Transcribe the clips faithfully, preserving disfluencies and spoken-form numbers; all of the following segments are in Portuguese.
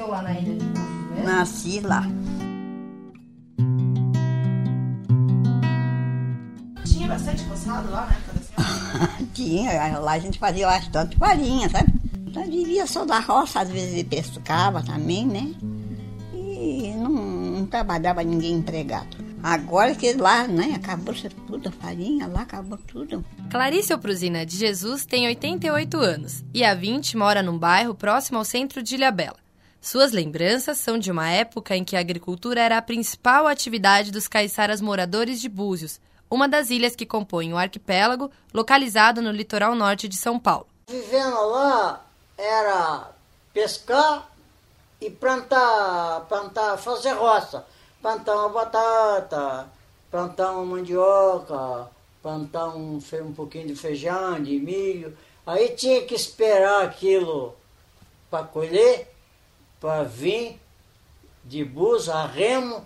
lá na ilha de Búzios mesmo? Nasci lá. Tinha bastante roçado lá na época da senhora? Tinha, lá a gente fazia bastante farinha, sabe? Então vivia só da roça, às vezes pescava também, né? E não, não trabalhava ninguém empregado. Agora que lá, né, acabou tudo, a farinha lá acabou tudo. Clarice Opruzina de Jesus tem oitenta e oito anos e há vinte mora num bairro próximo ao centro de Ilhabela. Suas lembranças são de uma época em que a agricultura era a principal atividade dos caiçaras moradores de Búzios, uma das ilhas que compõem o arquipélago, localizado no litoral norte de São Paulo. Vivendo lá era pescar e plantar, plantar, fazer roça. Plantar uma batata, plantar uma mandioca, plantar um, um pouquinho de feijão, de milho. Aí tinha que esperar aquilo para colher, para vir de buzo a remo,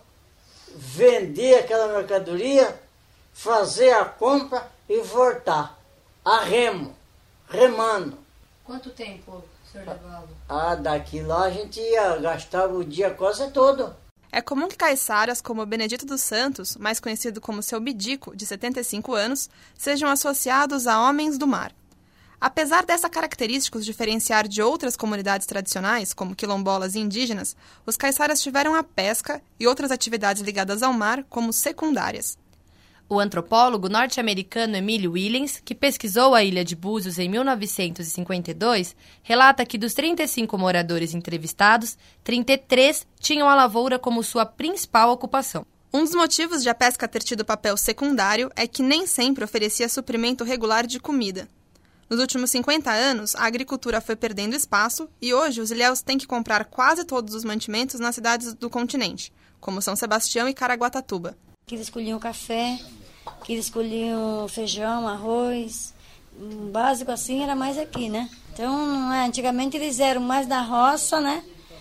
vender aquela mercadoria, fazer a compra e voltar a remo, remando. Quanto tempo, senhor Evaldo? Ah, daqui lá a gente ia, gastava o dia quase todo. É comum que caiçaras como Benedito dos Santos, mais conhecido como seu Bidico, de setenta e cinco anos, sejam associados a homens do mar. Apesar dessa característica os diferenciar de outras comunidades tradicionais, como quilombolas e indígenas, os caiçaras tiveram a pesca e outras atividades ligadas ao mar como secundárias. O antropólogo norte-americano Emílio Williams, que pesquisou a ilha de Búzios em mil novecentos e cinquenta e dois, relata que dos trinta e cinco moradores entrevistados, trinta e três tinham a lavoura como sua principal ocupação. Um dos motivos de a pesca ter tido papel secundário é que nem sempre oferecia suprimento regular de comida. Nos últimos cinquenta anos, a agricultura foi perdendo espaço e hoje os ilhéus têm que comprar quase todos os mantimentos nas cidades do continente, como São Sebastião e Caraguatatuba. Que eles colhiam café, que eles colhiam feijão, arroz, um básico assim era mais aqui, né? Então, antigamente eles eram mais da roça, né?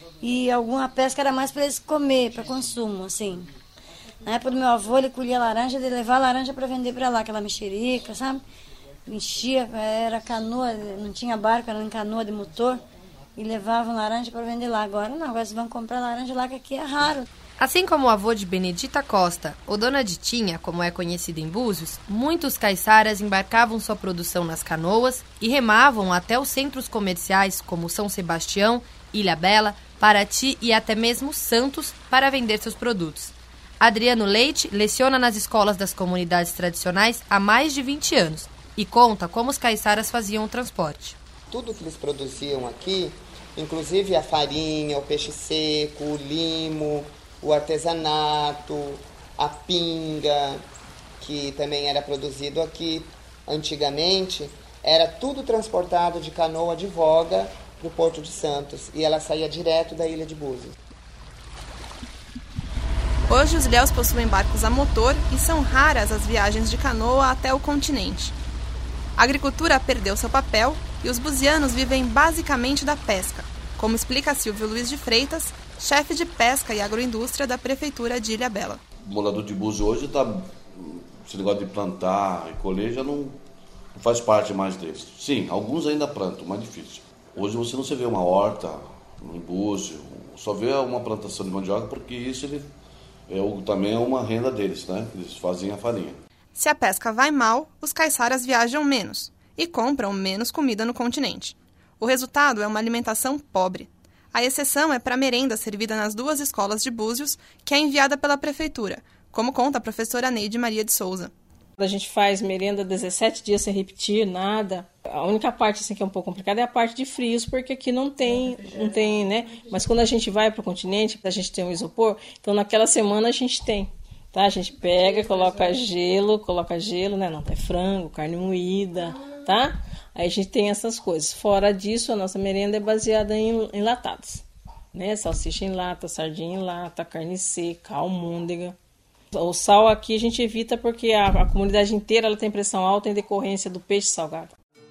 E alguma pesca era mais para eles comer, para consumo, assim. Na época do meu avô, ele colhia laranja, ele levava a laranja para vender para lá, aquela mexerica, sabe? Enchia, era canoa, não tinha barco, era em canoa de motor, e levavam laranja para vender lá. Agora não, agora vocês vão comprar laranja lá, que aqui é raro. Assim como o avô de Benedita Costa, ou Dona Ditinha, como é conhecida em Búzios, muitos caiçaras embarcavam sua produção nas canoas e remavam até os centros comerciais como São Sebastião, Ilhabela, Paraty e até mesmo Santos para vender seus produtos. Adriano Leite leciona nas escolas das comunidades tradicionais há mais de vinte anos e conta como os caiçaras faziam o transporte. Tudo que eles produziam aqui, inclusive a farinha, o peixe seco, o limo, o artesanato, a pinga, que também era produzido aqui antigamente, era tudo transportado de canoa de voga para o Porto de Santos e ela saía direto da ilha de Búzios. Hoje os ilhéus possuem barcos a motor e são raras as viagens de canoa até o continente. A agricultura perdeu seu papel e os buzianos vivem basicamente da pesca, como explica Silvio Luiz de Freitas, chefe de pesca e agroindústria da prefeitura de Ilhabela. O morador de Búzios hoje está, esse negócio de plantar e colher já não, não faz parte mais deles. Sim, alguns ainda plantam, mas difícil. Hoje você não se vê uma horta em Búzios, só vê uma plantação de mandioca porque isso ele, é, também é uma renda deles, né? Eles fazem a farinha. Se a pesca vai mal, os caiçaras viajam menos e compram menos comida no continente. O resultado é uma alimentação pobre. A exceção é para a merenda servida nas duas escolas de Búzios, que é enviada pela prefeitura, como conta a professora Neide Maria de Souza. A gente faz merenda dezessete dias sem repetir, nada. A única parte assim, que é um pouco complicada é a parte de frios, porque aqui não tem, não tem, né? Mas quando a gente vai para o continente, a gente tem um isopor, então naquela semana a gente tem. Tá? A gente pega, coloca gelo, coloca gelo, né? Não tem frango, carne moída, tá? Aí a gente tem essas coisas. Fora disso, a nossa merenda é baseada em enlatados, né? Salsicha em lata, sardinha em lata, carne seca, almôndega. O sal aqui a gente evita porque a, a comunidade inteira ela tem pressão alta em decorrência do peixe salgado.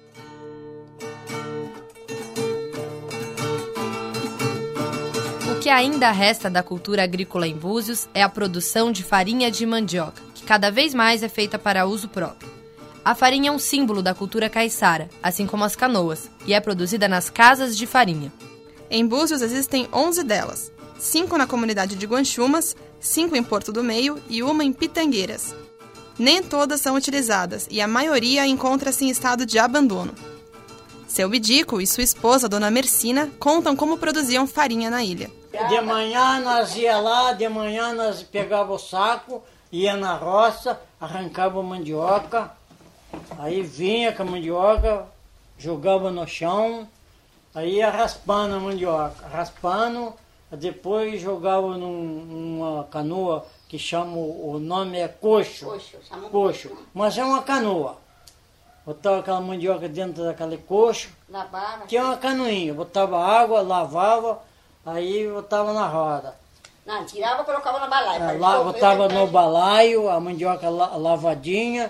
O que ainda resta da cultura agrícola em Búzios é a produção de farinha de mandioca, que cada vez mais é feita para uso próprio. A farinha é um símbolo da cultura caiçara, assim como as canoas, e é produzida nas casas de farinha. Em Búzios existem onze delas, cinco na comunidade de Guanchumas, cinco em Porto do Meio e uma em Pitangueiras. Nem todas são utilizadas e a maioria encontra-se em estado de abandono. Seu Bidico e sua esposa, Dona Mercina, contam como produziam farinha na ilha. De manhã nós ia lá, de manhã nós pegava o saco, ia na roça, arrancava a mandioca, aí vinha com a mandioca, jogava no chão, aí ia raspando a mandioca, raspando, depois jogava num, numa canoa que chama, o nome é coxo, coxo, coxo, mas é uma canoa. Botava aquela mandioca dentro daquele coxo, lavava. Tinha uma canoinha, botava água, lavava, aí botava na roda. Não, tirava e colocava no balaio. É, lá, botava no balaio, a mandioca la, lavadinha,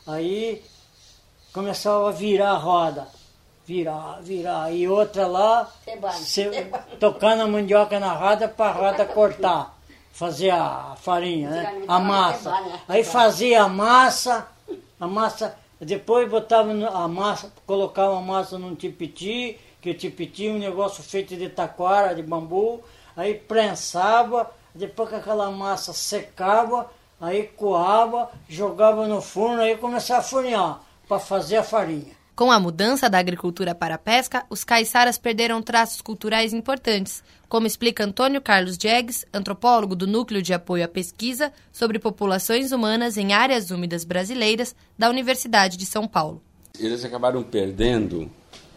aí começava a virar a roda. Virar, virar. E outra lá, se, tocando a mandioca na roda para a roda cortar. Fazer a farinha, né? A massa. Aí fazia a massa, a massa... Depois botava a massa, colocava a massa num tipiti, que o tipiti é um negócio feito de taquara, de bambu, aí prensava, depois que aquela massa secava, aí coava, jogava no forno, aí começava a fornear para fazer a farinha. Com a mudança da agricultura para a pesca, os caiçaras perderam traços culturais importantes, como explica Antônio Carlos Diegues, antropólogo do Núcleo de Apoio à Pesquisa sobre Populações Humanas em Áreas Úmidas Brasileiras da Universidade de São Paulo. Eles acabaram perdendo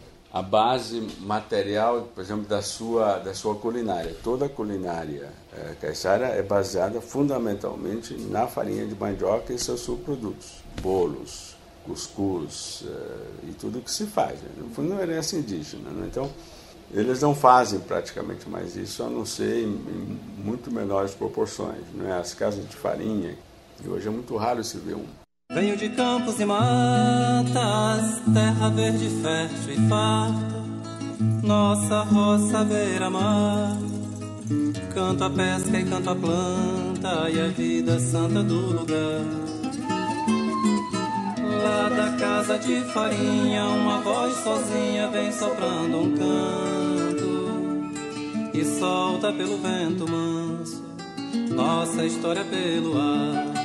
a base material, por exemplo, da sua, da sua culinária. Toda a culinária é, caiçara é baseada fundamentalmente na farinha de mandioca e seus subprodutos, bolos, cuscuz uh, e tudo que se faz. Né? No fundo, não é herança indígena. Né? Então, eles não fazem praticamente mais isso, a não ser em, em muito menores proporções. Não é? As casas de farinha, e hoje é muito raro se ver um. Venho de campos e matas, terra verde, fértil e farta, nossa roça beira-mar. Canto a pesca e canto a planta e a vida santa do lugar. Lá da casa de farinha, uma voz sozinha vem soprando um canto e solta pelo vento manso nossa história pelo ar.